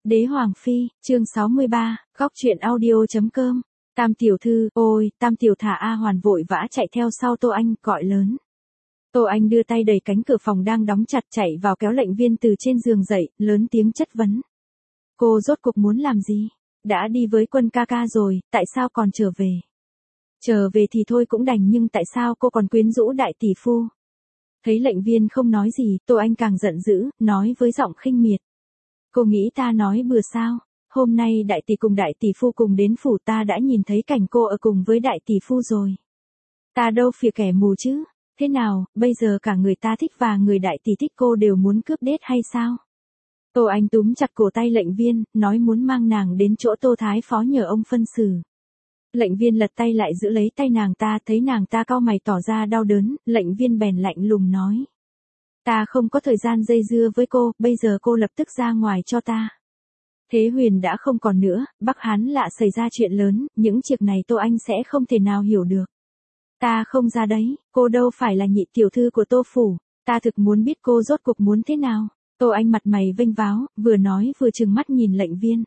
Đế Hoàng Phi, chương 63, góc truyện audio.com. Tam tiểu thư, ôi, Tam tiểu thả A Hoàn vội vã chạy theo sau Tô Anh, gọi lớn. Tô Anh đưa tay đẩy cánh cửa phòng đang đóng chặt chạy vào kéo lệnh viên từ trên giường dậy, lớn tiếng chất vấn. Cô rốt cuộc muốn làm gì? Đã đi với Quân ca ca rồi, tại sao còn trở về? Trở về thì thôi cũng đành nhưng tại sao cô còn quyến rũ đại tỷ phu? Thấy lệnh viên không nói gì, Tô Anh càng giận dữ, nói với giọng khinh miệt. Cô nghĩ ta nói bừa sao? Hôm nay đại tỷ cùng đại tỷ phu cùng đến phủ, ta đã nhìn thấy cảnh cô ở cùng với đại tỷ phu rồi. Ta đâu phải kẻ mù chứ? Thế nào, bây giờ cả người ta thích và người đại tỷ thích cô đều muốn cướp đết hay sao? Tô Anh túm chặt cổ tay lệnh viên, nói muốn mang nàng đến chỗ Tô Thái Phó nhờ ông phân xử. Lệnh viên lật tay lại giữ lấy tay nàng ta, thấy nàng ta cau mày tỏ ra đau đớn, lệnh viên bèn lạnh lùng nói. Ta không có thời gian dây dưa với cô, bây giờ cô lập tức ra ngoài cho ta. Thế Huyền đã không còn nữa, Bắc Hán lạ xảy ra chuyện lớn, những chuyện này Tô Anh sẽ không thể nào hiểu được. Ta không ra đấy, cô đâu phải là nhị tiểu thư của Tô Phủ, ta thực muốn biết cô rốt cuộc muốn thế nào. Tô Anh mặt mày vênh váo, vừa nói vừa trừng mắt nhìn lệnh viên.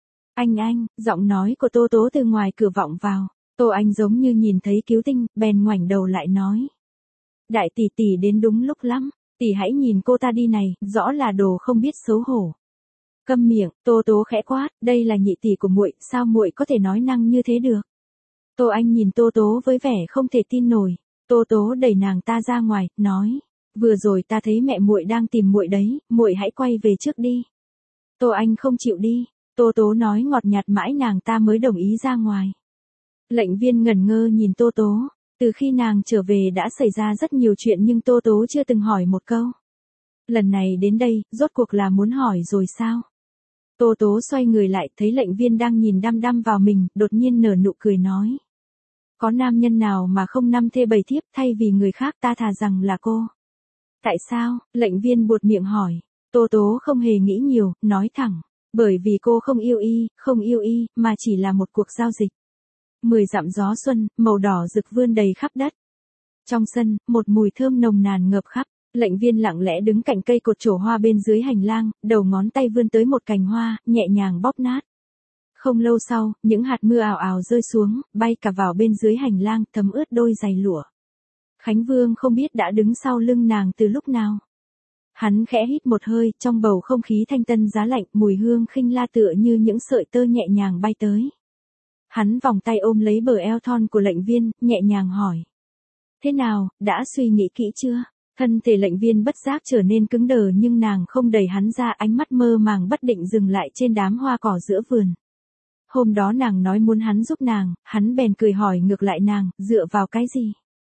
Anh, giọng nói của Tô Tố từ ngoài cửa vọng vào. Tô Anh giống như nhìn thấy cứu tinh, bèn ngoảnh đầu lại nói. Đại tỷ tỷ đến đúng lúc lắm, tỷ hãy nhìn cô ta đi này, rõ là đồ không biết xấu hổ. Câm miệng, Tô Tố khẽ quát, đây là nhị tỷ của muội, sao muội có thể nói năng như thế được? Tô Anh nhìn Tô Tố với vẻ không thể tin nổi. Tô Tố đẩy nàng ta ra ngoài, nói, vừa rồi ta thấy mẹ muội đang tìm muội đấy, muội hãy quay về trước đi. Tô Anh không chịu đi. Tô Tố nói ngọt nhạt mãi nàng ta mới đồng ý ra ngoài. Lệnh viên ngẩn ngơ nhìn Tô Tố, từ khi nàng trở về đã xảy ra rất nhiều chuyện nhưng Tô Tố chưa từng hỏi một câu. Lần này đến đây, rốt cuộc là muốn hỏi rồi sao? Tô Tố xoay người lại, thấy lệnh viên đang nhìn đăm đăm vào mình, đột nhiên nở nụ cười nói. Có nam nhân nào mà không năm thê bầy thiếp, thay vì người khác ta thà rằng là cô. Tại sao? Lệnh viên buột miệng hỏi. Tô Tố không hề nghĩ nhiều, nói thẳng. Bởi vì cô không yêu y, mà chỉ là một cuộc giao dịch. 10 dặm gió xuân, màu đỏ rực vươn đầy khắp đất. Trong sân, một mùi thơm nồng nàn ngập khắp. Lệnh viên lặng lẽ đứng cạnh cây cột trổ hoa bên dưới hành lang, đầu ngón tay vươn tới một cành hoa, nhẹ nhàng bóp nát. Không lâu sau, những hạt mưa ào ào rơi xuống, bay cả vào bên dưới hành lang, thấm ướt đôi giày lụa. Khánh Vương không biết đã đứng sau lưng nàng từ lúc nào. Hắn khẽ hít một hơi, trong bầu không khí thanh tân giá lạnh, mùi hương khinh la tựa như những sợi tơ nhẹ nhàng bay tới. Hắn vòng tay ôm lấy bờ eo thon của lệnh viên, nhẹ nhàng hỏi. Thế nào, đã suy nghĩ kỹ chưa? Thân thể lệnh viên bất giác trở nên cứng đờ nhưng nàng không đẩy hắn ra, ánh mắt mơ màng bất định dừng lại trên đám hoa cỏ giữa vườn. Hôm đó nàng nói muốn hắn giúp nàng, hắn bèn cười hỏi ngược lại nàng, dựa vào cái gì?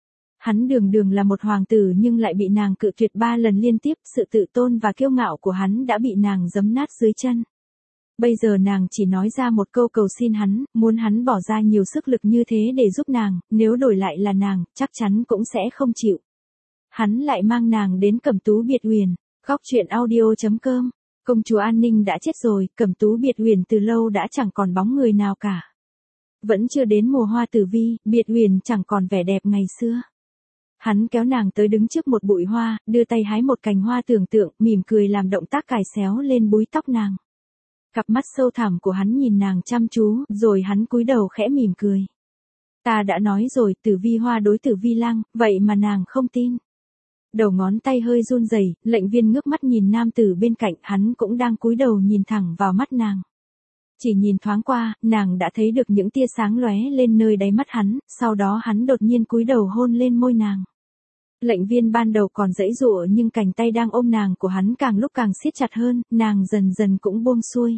Hắn đường là một hoàng tử nhưng lại bị nàng cự tuyệt 3 lần liên tiếp, sự tự tôn và kiêu ngạo của hắn đã bị nàng giẫm nát dưới chân. Bây giờ nàng chỉ nói ra một câu cầu xin hắn, muốn hắn bỏ ra nhiều sức lực như thế để giúp nàng, nếu đổi lại là nàng, chắc chắn cũng sẽ không chịu. Hắn lại mang nàng đến Cẩm Tú Biệt Uyển, góc truyện audio.com. Công chúa An Ninh đã chết rồi, Cẩm Tú Biệt Uyển từ lâu đã chẳng còn bóng người nào cả. Vẫn chưa đến mùa hoa tử vi, Biệt Uyển chẳng còn vẻ đẹp ngày xưa. Hắn kéo nàng tới đứng trước một bụi hoa, đưa tay hái một cành hoa tưởng tượng, mỉm cười làm động tác cài xéo lên búi tóc nàng. Cặp mắt sâu thẳm của hắn nhìn nàng chăm chú, rồi hắn cúi đầu khẽ mỉm cười. Ta đã nói rồi, Tử Vi hoa đối Tử Vi lang, vậy mà nàng không tin. Đầu ngón tay hơi run rẩy, lệnh viên ngước mắt nhìn nam tử bên cạnh, hắn cũng đang cúi đầu nhìn thẳng vào mắt nàng. Chỉ nhìn thoáng qua, nàng đã thấy được những tia sáng lóe lên nơi đáy mắt hắn, sau đó hắn đột nhiên cúi đầu hôn lên môi nàng. Lệnh viên ban đầu còn giãy giụa nhưng cánh tay đang ôm nàng của hắn càng lúc càng siết chặt hơn, nàng dần dần cũng buông xuôi.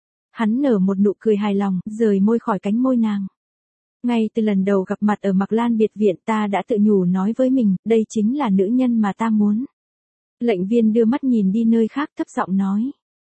Hắn nở một nụ cười hài lòng, rời môi khỏi cánh môi nàng. Ngay từ lần đầu gặp mặt ở Mạc Lan biệt viện ta đã tự nhủ nói với mình, đây chính là nữ nhân mà ta muốn. Lệnh viên đưa mắt nhìn đi nơi khác thấp giọng nói.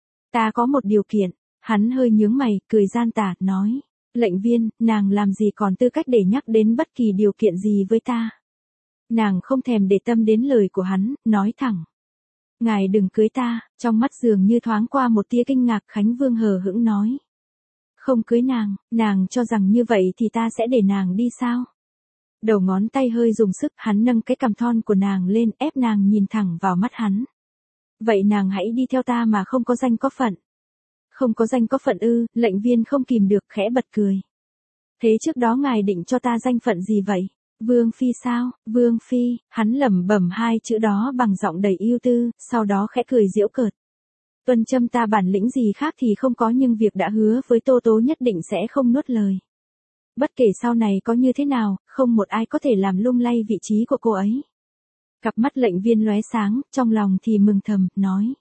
Ta có một điều kiện, hắn hơi nhướng mày, cười gian tà, nói. Lệnh viên, nàng làm gì còn tư cách để nhắc đến bất kỳ điều kiện gì với ta. Nàng không thèm để tâm đến lời của hắn, nói thẳng. Ngài đừng cưới ta, trong mắt dường như thoáng qua một tia kinh ngạc. Khánh Vương hờ hững nói. Không cưới nàng cho rằng như vậy thì ta sẽ để nàng đi sao? Đầu ngón tay hơi dùng sức, hắn nâng cái cằm thon của nàng lên, ép nàng nhìn thẳng vào mắt hắn. Vậy nàng hãy đi theo ta mà không có danh có phận. Không có danh có phận ư? Lệnh viên không kìm được khẽ bật cười. Thế trước đó ngài định cho ta danh phận gì vậy? Vương phi sao? Vương phi, hắn lẩm bẩm hai chữ đó bằng giọng đầy ưu tư, sau đó khẽ cười giễu cợt. Tuân Trâm ta bản lĩnh gì khác thì không có, nhưng việc đã hứa với Tô Tố nhất định sẽ không nuốt lời. Bất kể sau này có như thế nào, không một ai có thể làm lung lay vị trí của cô ấy. Cặp mắt lệnh viên lóe sáng, trong lòng thì mừng thầm, nói.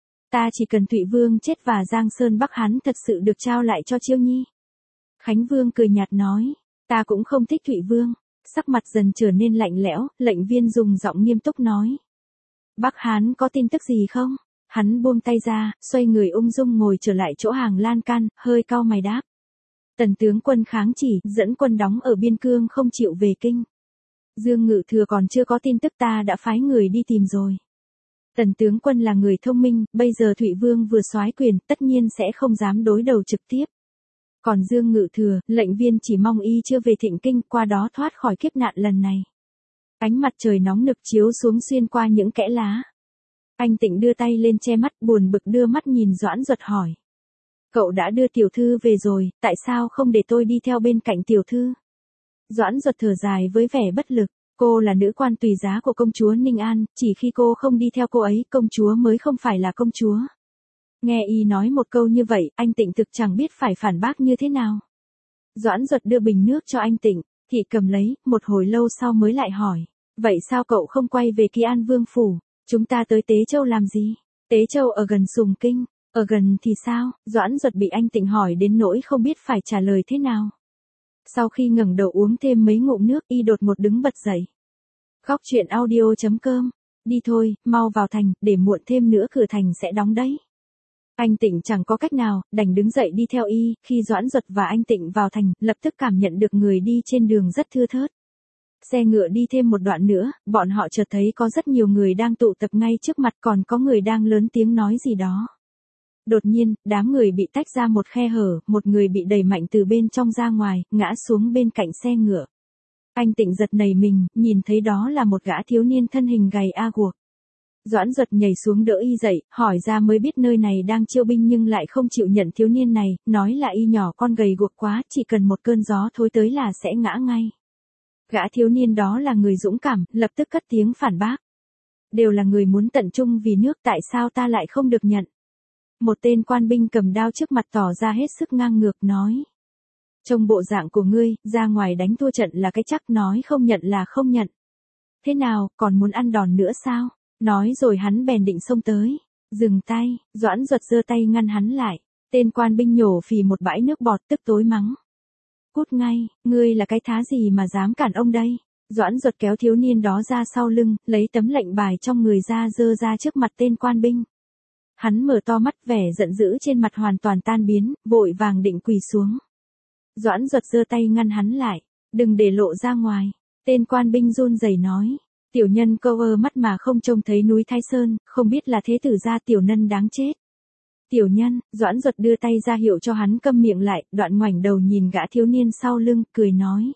Ta chỉ cần Thụy Vương chết và Giang Sơn Bắc Hán thật sự được trao lại cho Chiêu Nhi. Khánh Vương cười nhạt nói, ta cũng không thích Thụy Vương. Sắc mặt dần trở nên lạnh lẽo, lệnh viên dùng giọng nghiêm túc nói. Bắc Hán có tin tức gì không? Hắn buông tay ra, xoay người ung dung ngồi trở lại chỗ hàng lan can, hơi cau mày đáp. Tần tướng quân kháng chỉ, dẫn quân đóng ở biên cương không chịu về kinh. Dương Ngự Thừa còn chưa có tin tức, ta đã phái người đi tìm rồi. Tần tướng quân là người thông minh, bây giờ Thụy Vương vừa soái quyền, tất nhiên sẽ không dám đối đầu trực tiếp. Còn Dương Ngự Thừa, lệnh viên chỉ mong y chưa về Thịnh Kinh, qua đó thoát khỏi kiếp nạn lần này. Ánh mặt trời nóng nực chiếu xuống xuyên qua những kẽ lá. Anh Tịnh đưa tay lên che mắt, buồn bực đưa mắt nhìn Doãn Duật hỏi. Cậu đã đưa tiểu thư về rồi, tại sao không để tôi đi theo bên cạnh tiểu thư? Doãn Duật thở dài với vẻ bất lực. Cô là nữ quan tùy giá của công chúa Ninh An, chỉ khi cô không đi theo cô ấy, công chúa mới không phải là công chúa. Nghe y nói một câu như vậy, anh Tịnh thực chẳng biết phải phản bác như thế nào. Doãn Duật đưa bình nước cho anh Tịnh, thì cầm lấy, một hồi lâu sau mới lại hỏi. Vậy sao cậu không quay về Kỳ An Vương Phủ? Chúng ta tới Tế Châu làm gì? Tế Châu ở gần Sùng Kinh. Ở gần thì sao? Doãn Duật bị anh Tịnh hỏi đến nỗi không biết phải trả lời thế nào. Sau khi ngẩng đầu uống thêm mấy ngụm nước, y đột một đứng bật dậy. Góc truyện audio.com. Đi thôi, mau vào thành, để muộn thêm nữa cửa thành sẽ đóng đấy. Anh Tịnh chẳng có cách nào, đành đứng dậy đi theo y. Khi Doãn Duật và anh Tịnh vào thành, lập tức cảm nhận được người đi trên đường rất thưa thớt. Xe ngựa đi thêm một đoạn nữa, bọn họ chợt thấy có rất nhiều người đang tụ tập ngay trước mặt, còn có người đang lớn tiếng nói gì đó. Đột nhiên, đám người bị tách ra một khe hở, một người bị đẩy mạnh từ bên trong ra ngoài, ngã xuống bên cạnh xe ngựa. Anh Tịnh giật nảy mình, nhìn thấy đó là một gã thiếu niên thân hình gầy a guộc. Doãn Duật nhảy xuống đỡ y dậy, hỏi ra mới biết nơi này đang chiêu binh nhưng lại không chịu nhận thiếu niên này, nói là y nhỏ con gầy guộc quá, chỉ cần một cơn gió thối tới là sẽ ngã ngay. Gã thiếu niên đó là người dũng cảm, lập tức cất tiếng phản bác. Đều là người muốn tận trung vì nước, tại sao ta lại không được nhận? Một tên quan binh cầm đao trước mặt tỏ ra hết sức ngang ngược nói. Trông bộ dạng của ngươi, ra ngoài đánh thua trận là cái chắc, nói không nhận là không nhận. Thế nào, còn muốn ăn đòn nữa sao? Nói rồi hắn bèn định xông tới. Dừng tay, Doãn Duật giơ tay ngăn hắn lại. Tên quan binh nhổ phì một bãi nước bọt, tức tối mắng. Cút ngay, ngươi là cái thá gì mà dám cản ông đây? Doãn Duật kéo thiếu niên đó ra sau lưng, lấy tấm lệnh bài trong người ra giơ ra trước mặt tên quan binh. Hắn mở to mắt, vẻ giận dữ trên mặt hoàn toàn tan biến, vội vàng định quỳ xuống. Doãn Duật giơ tay ngăn hắn lại, đừng để lộ ra ngoài. Tên quan binh run rẩy nói, tiểu nhân câu mắt mà không trông thấy núi Thái Sơn, không biết là thế tử gia tiểu nhân đáng chết. Tiểu nhân, Doãn Duật đưa tay ra hiệu cho hắn câm miệng lại, đoạn ngoảnh đầu nhìn gã thiếu niên sau lưng, cười nói.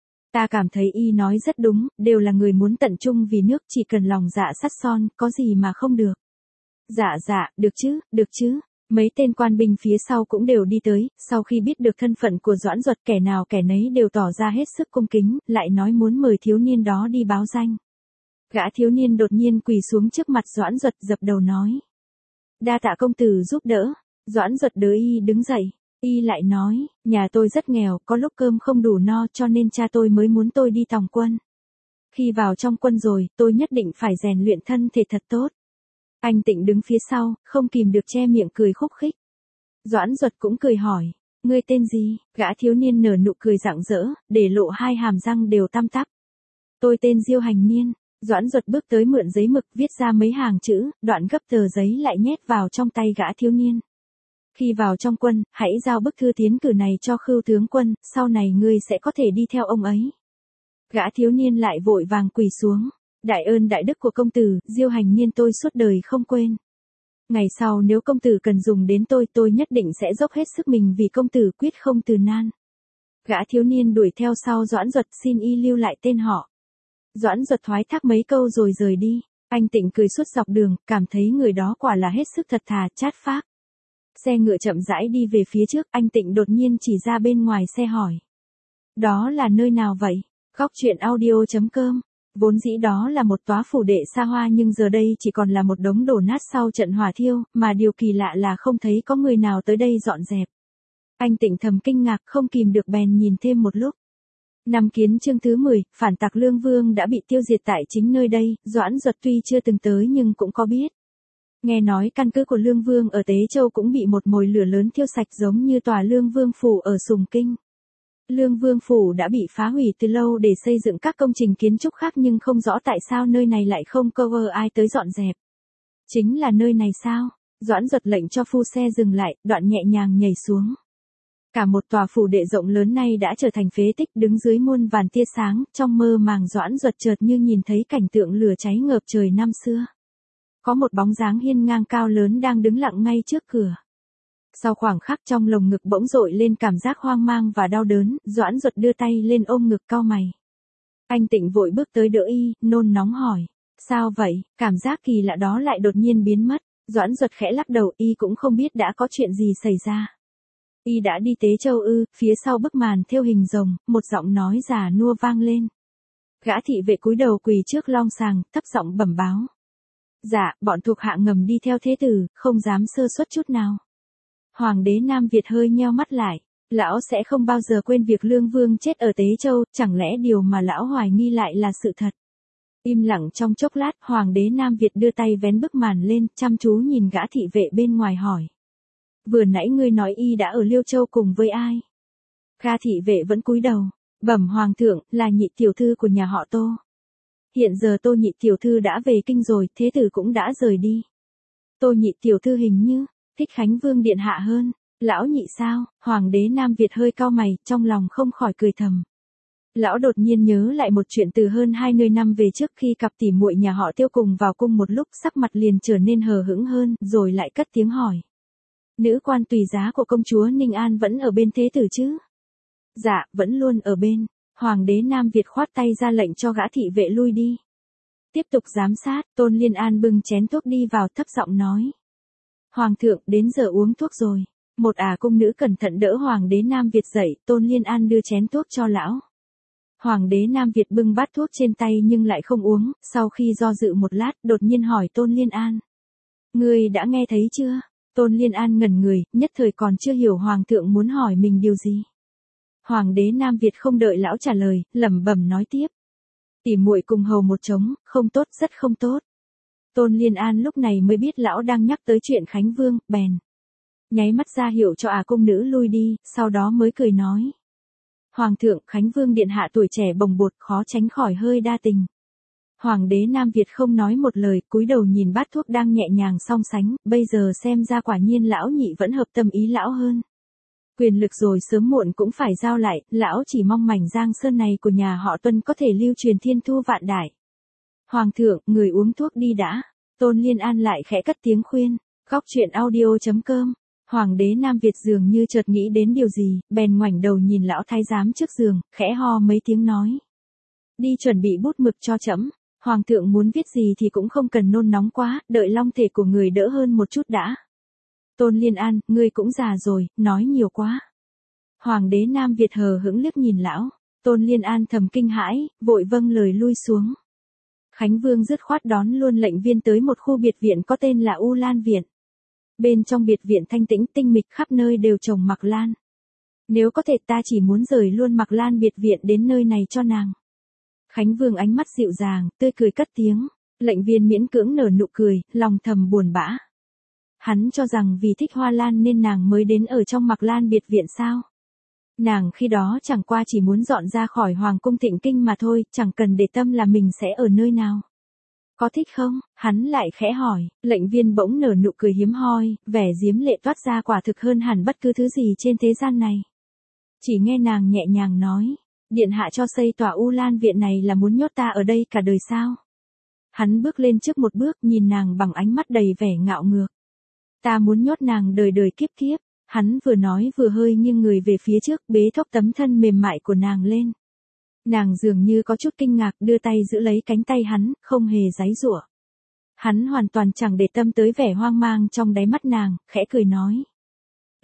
Ta cảm thấy y nói rất đúng, đều là người muốn tận trung vì nước, chỉ cần lòng dạ sắt son, có gì mà không được. Dạ, được chứ. Mấy tên quan binh phía sau cũng đều đi tới, sau khi biết được thân phận của Doãn Duật, kẻ nào kẻ nấy đều tỏ ra hết sức cung kính, lại nói muốn mời thiếu niên đó đi báo danh. Gã thiếu niên đột nhiên quỳ xuống trước mặt Doãn Duật, dập đầu nói. Đa tạ công tử giúp đỡ. Doãn Duật đỡ y đứng dậy, y lại nói, nhà tôi rất nghèo, có lúc cơm không đủ no cho nên cha tôi mới muốn tôi đi tòng quân. Khi vào trong quân rồi, tôi nhất định phải rèn luyện thân thể thật tốt. Anh Tịnh đứng phía sau, không kìm được che miệng cười khúc khích. Doãn Duật cũng cười hỏi, ngươi tên gì? Gã thiếu niên nở nụ cười rạng rỡ, để lộ hai hàm răng đều tăm tắp. Tôi tên Diêu Hành Niên. Doãn Duật bước tới mượn giấy mực, viết ra mấy hàng chữ, đoạn gấp tờ giấy lại nhét vào trong tay gã thiếu niên. Khi vào trong quân, hãy giao bức thư tiến cử này cho Khưu tướng quân, sau này ngươi sẽ có thể đi theo ông ấy. Gã thiếu niên lại vội vàng quỳ xuống. Đại ơn đại đức của công tử, Diêu Hành Niên tôi suốt đời không quên. Ngày sau nếu công tử cần dùng đến tôi nhất định sẽ dốc hết sức mình vì công tử, quyết không từ nan. Gã thiếu niên đuổi theo sau Doãn Duật, xin y lưu lại tên họ. Doãn Duật thoái thác mấy câu rồi rời đi. Anh Tịnh cười suốt dọc đường, cảm thấy người đó quả là hết sức thật thà, chát phác. Xe ngựa chậm rãi đi về phía trước, anh Tịnh đột nhiên chỉ ra bên ngoài xe hỏi. Đó là nơi nào vậy? Góc truyện audio.com. Vốn dĩ đó là một tòa phủ đệ xa hoa nhưng giờ đây chỉ còn là một đống đổ nát sau trận hỏa thiêu, mà điều kỳ lạ là không thấy có người nào tới đây dọn dẹp. Anh Tịnh thầm kinh ngạc không kìm được bèn nhìn thêm một lúc. Năm Kiến chương thứ 10, phản tặc Lương Vương đã bị tiêu diệt tại chính nơi đây, Doãn Duật tuy chưa từng tới nhưng cũng có biết. Nghe nói căn cứ của Lương Vương ở Tế Châu cũng bị một mồi lửa lớn thiêu sạch giống như tòa Lương Vương Phủ ở Sùng Kinh. Lương Vương Phủ đã bị phá hủy từ lâu để xây dựng các công trình kiến trúc khác nhưng không rõ tại sao nơi này lại không cover ai tới dọn dẹp. Chính là nơi này sao? Doãn Duật lệnh cho phu xe dừng lại, đoạn nhẹ nhàng nhảy xuống. Cả một tòa phủ đệ rộng lớn này đã trở thành phế tích đứng dưới muôn vàn tia sáng, trong mơ màng Doãn Duật chợt như nhìn thấy cảnh tượng lửa cháy ngập trời năm xưa. Có một bóng dáng hiên ngang cao lớn đang đứng lặng ngay trước cửa. Sau khoảng khắc trong lồng ngực bỗng dội lên cảm giác hoang mang và đau đớn, Doãn Duật đưa tay lên ôm ngực cau mày. Anh Tịnh vội bước tới đỡ y, nôn nóng hỏi. Sao vậy? Cảm giác kỳ lạ đó lại đột nhiên biến mất. Doãn Duật khẽ lắc đầu, y cũng không biết đã có chuyện gì xảy ra. Y đã đi Tế Châu ư? Phía sau bức màn thêu hình rồng, một giọng nói già nua vang lên. Gã thị vệ cúi đầu quỳ trước long sàng, thấp giọng bẩm báo. Dạ, bọn thuộc hạ ngầm đi theo thế tử, không dám sơ suất chút nào. Hoàng đế Nam Việt hơi nheo mắt lại. Lão sẽ không bao giờ quên việc Lương Vương chết ở Tế Châu, chẳng lẽ điều mà lão hoài nghi lại là sự thật. Im lặng trong chốc lát, Hoàng đế Nam Việt đưa tay vén bức màn lên, chăm chú nhìn gã thị vệ bên ngoài hỏi. Vừa nãy ngươi nói y đã ở Liêu Châu cùng với ai? Gã thị vệ vẫn cúi đầu. Bẩm Hoàng thượng, là nhị tiểu thư của nhà họ Tô. Hiện giờ Tô nhị tiểu thư đã về kinh rồi, thế tử cũng đã rời đi. Tô nhị tiểu thư hình như thích Khánh Vương điện hạ hơn. Lão nhị sao? Hoàng đế Nam Việt hơi cau mày, trong lòng không khỏi cười thầm. Lão đột nhiên nhớ lại một chuyện từ hơn 20 năm về trước khi cặp tỉ muội nhà họ Tiêu cùng vào cung một lúc, sắc mặt liền trở nên hờ hững hơn, rồi lại cất tiếng hỏi. Nữ quan tùy giá của công chúa Ninh An vẫn ở bên thế tử chứ? Dạ, vẫn luôn ở bên. Hoàng đế Nam Việt khoát tay ra lệnh cho gã thị vệ lui đi. Tiếp tục giám sát, Tôn Liên An bưng chén thuốc đi vào thấp giọng nói. Hoàng thượng, đến giờ uống thuốc rồi. Một cung nữ cẩn thận đỡ Hoàng đế Nam Việt dậy, Tôn Liên An đưa chén thuốc cho lão. Hoàng đế Nam Việt bưng bát thuốc trên tay nhưng lại không uống, sau khi do dự một lát, đột nhiên hỏi Tôn Liên An. Ngươi đã nghe thấy chưa? Tôn Liên An ngẩn người, nhất thời còn chưa hiểu Hoàng thượng muốn hỏi mình điều gì. Hoàng đế Nam Việt không đợi lão trả lời, lẩm bẩm nói tiếp. Tỉ muội cùng hầu một trống, không tốt, rất không tốt. Tôn Liên An lúc này mới biết lão đang nhắc tới chuyện Khánh Vương, bèn nháy mắt ra hiệu cho cung nữ lui đi, sau đó mới cười nói. Hoàng thượng, Khánh Vương điện hạ tuổi trẻ bồng bột, khó tránh khỏi hơi đa tình. Hoàng đế Nam Việt không nói một lời, cúi đầu nhìn bát thuốc đang nhẹ nhàng song sánh, bây giờ xem ra quả nhiên lão nhị vẫn hợp tâm ý lão hơn. Quyền lực rồi sớm muộn cũng phải giao lại, lão chỉ mong mảnh Giang Sơn này của nhà họ Tuân có thể lưu truyền thiên thu vạn đại. Hoàng thượng, người uống thuốc đi đã. Tôn Liên An lại khẽ cất tiếng khuyên. Góc truyện audio.com. Hoàng đế Nam Việt dường như chợt nghĩ đến điều gì, bèn ngoảnh đầu nhìn lão thái giám trước giường, khẽ ho mấy tiếng nói. Đi chuẩn bị bút mực cho trẫm. Hoàng thượng muốn viết gì thì cũng không cần nôn nóng quá, đợi long thể của người đỡ hơn một chút đã. Tôn Liên An, ngươi cũng già rồi, nói nhiều quá. Hoàng đế Nam Việt hờ hững liếc nhìn lão. Tôn Liên An thầm kinh hãi, vội vâng lời lui xuống. Khánh Vương dứt khoát đón luôn lệnh viên tới một khu biệt viện có tên là U Lan Viện. Bên trong biệt viện thanh tĩnh tinh mịch, khắp nơi đều trồng mặc lan. Nếu có thể ta chỉ muốn rời luôn mặc lan biệt viện đến nơi này cho nàng. Khánh Vương ánh mắt dịu dàng, tươi cười cất tiếng. Lệnh viên miễn cưỡng nở nụ cười, lòng thầm buồn bã. Hắn cho rằng vì thích hoa lan nên nàng mới đến ở trong mặc lan biệt viện sao. Nàng khi đó chẳng qua chỉ muốn dọn ra khỏi Hoàng cung Thịnh Kinh mà thôi, chẳng cần để tâm là mình sẽ ở nơi nào. Có thích không? Hắn lại khẽ hỏi, lệnh viên bỗng nở nụ cười hiếm hoi, vẻ diếm lệ toát ra quả thực hơn hẳn bất cứ thứ gì trên thế gian này. Chỉ nghe nàng nhẹ nhàng nói, điện hạ cho xây tòa U Lan Viện này là muốn nhốt ta ở đây cả đời sao? Hắn bước lên trước một bước nhìn nàng bằng ánh mắt đầy vẻ ngạo ngược. Ta muốn nhốt nàng đời đời kiếp kiếp. Hắn vừa nói vừa hơi nghiêng người về phía trước, bế thốc tấm thân mềm mại của nàng lên. Nàng dường như có chút kinh ngạc, đưa tay giữ lấy cánh tay hắn, không hề giãy giụa. Hắn hoàn toàn chẳng để tâm tới vẻ hoang mang trong đáy mắt nàng, khẽ cười nói.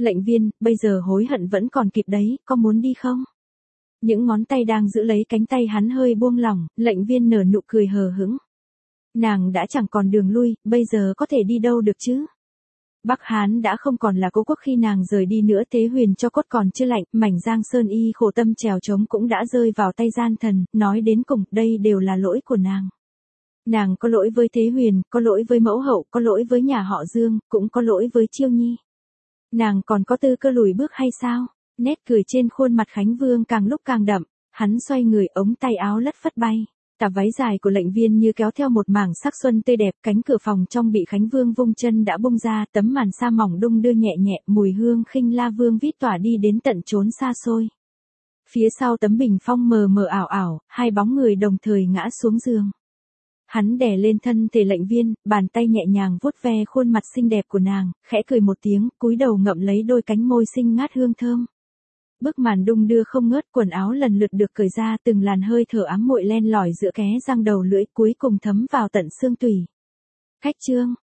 Lệnh Viên, bây giờ hối hận vẫn còn kịp đấy, có muốn đi không? Những ngón tay đang giữ lấy cánh tay hắn hơi buông lỏng, Lệnh Viên nở nụ cười hờ hững. Nàng đã chẳng còn đường lui, bây giờ có thể đi đâu được chứ? Bắc Hán đã không còn là cố quốc khi nàng rời đi nữa, Thế Huyền cho cốt còn chưa lạnh, mảnh Giang Sơn y khổ tâm trèo trống cũng đã rơi vào tay gian thần, nói đến cùng, đây đều là lỗi của nàng. Nàng có lỗi với Thế Huyền, có lỗi với mẫu hậu, có lỗi với nhà họ Dương, cũng có lỗi với Chiêu Nhi. Nàng còn có tư cơ lùi bước hay sao? Nét cười trên khuôn mặt Khánh Vương càng lúc càng đậm, hắn xoay người, ống tay áo lất phất bay. Tà váy dài của Lệnh Viên như kéo theo một mảng sắc xuân tươi đẹp, cánh cửa phòng trong bị Khánh Vương vung chân đã bung ra, tấm màn sa mỏng đung đưa nhẹ nhẹ, mùi hương khinh la vương vít tỏa đi đến tận chốn xa xôi. Phía sau tấm bình phong mờ mờ ảo ảo, hai bóng người đồng thời ngã xuống giường. Hắn đè lên thân thể Lệnh Viên, bàn tay nhẹ nhàng vuốt ve khuôn mặt xinh đẹp của nàng, khẽ cười một tiếng, cúi đầu ngậm lấy đôi cánh môi xinh ngát hương thơm. Bức màn đung đưa không ngớt, quần áo lần lượt được cởi ra, từng làn hơi thở ám muội len lỏi giữa kẽ răng đầu lưỡi, cuối cùng thấm vào tận xương tủy. Khách trương,